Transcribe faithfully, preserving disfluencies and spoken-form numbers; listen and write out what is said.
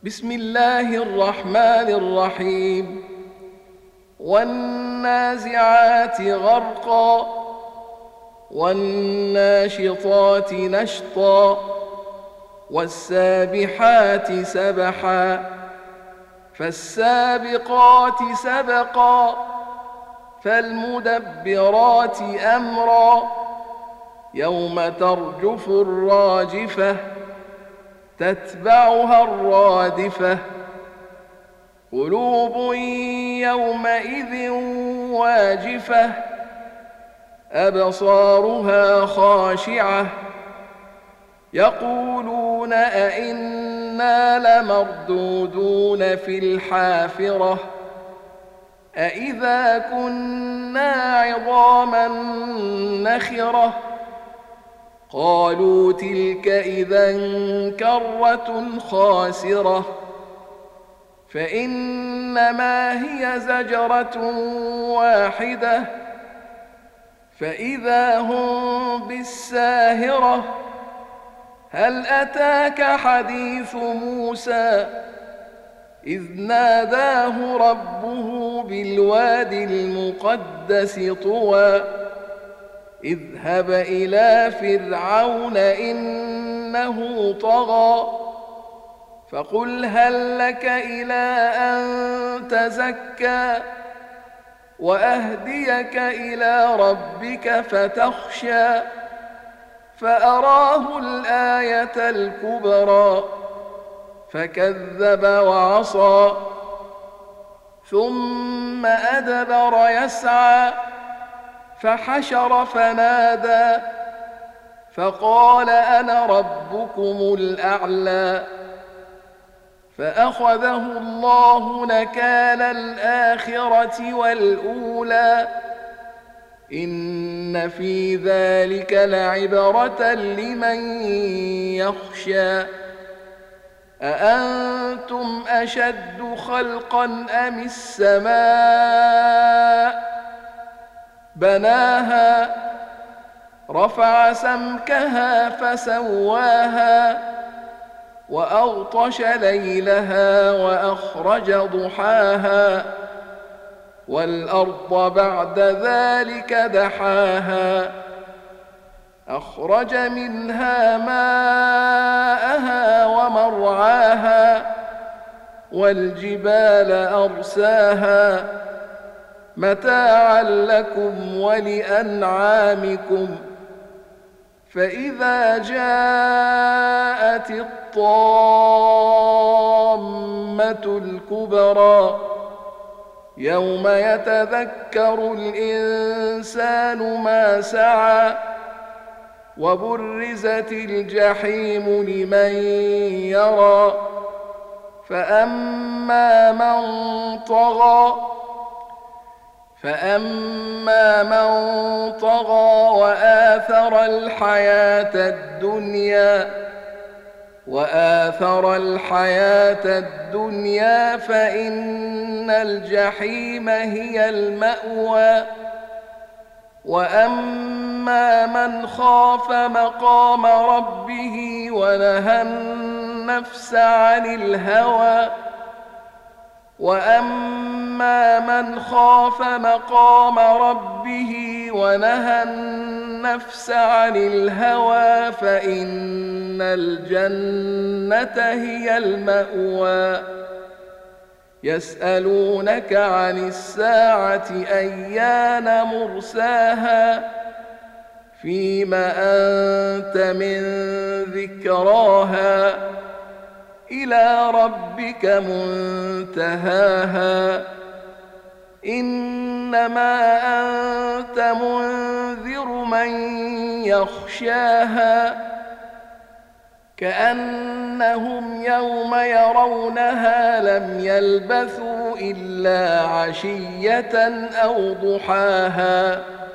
بسم الله الرحمن الرحيم والنازعات غرقا والناشطات نشطا والسابحات سبحا فالسابقات سبقا فالمدبرات أمرا يوم ترجف الراجفة تتبعها الرادفة قلوب يومئذ واجفة أبصارها خاشعة يقولون أئنا لمردودون في الحافرة أئذا كنا عظاما نخرة قالوا تلك إذا كرة خاسرة فإنما هي زجرة واحدة فإذا هم بالساهرة هل أتاك حديث موسى إذ ناداه ربه بالواد المقدس طوى اذهب إلى فرعون إنه طغى فقل هل لك إلى أن تزكى وأهديك إلى ربك فتخشى فأراه الآية الكبرى فكذب وعصى ثم أدبر يسعى فحشر فنادى فقال أنا ربكم الأعلى فأخذه الله نكال الآخرة والأولى إن في ذلك لعبرة لمن يخشى أأنتم أشد خلقا أم السماء بناها رفع سمكها فسواها وأغطش ليلها وأخرج ضحاها والأرض بعد ذلك دحاها أخرج منها ماءها ومرعاها والجبال أرساها متاعا لكم ولأنعامكم فإذا جاءت الطامة الكبرى يوم يتذكر الإنسان ما سعى وبرزت الجحيم لمن يرى فأما من طغى فأما من طغى وآثر الحياة الدنيا وآثر الحياة الدنيا فإن الجحيم هي المأوى وأما من خاف مقام ربه ونهى النفس عن الهوى وأما من خاف مقام ربه ونهى النفس عن الهوى فإن الجنة هي المأوى يسألونك عن الساعة أيان مرساها فيم أنت من ذكراها إلى ربك منتهاها إنما أنت منذر من يخشاها كأنهم يوم يرونها لم يلبثوا إلا عشية أو ضحاها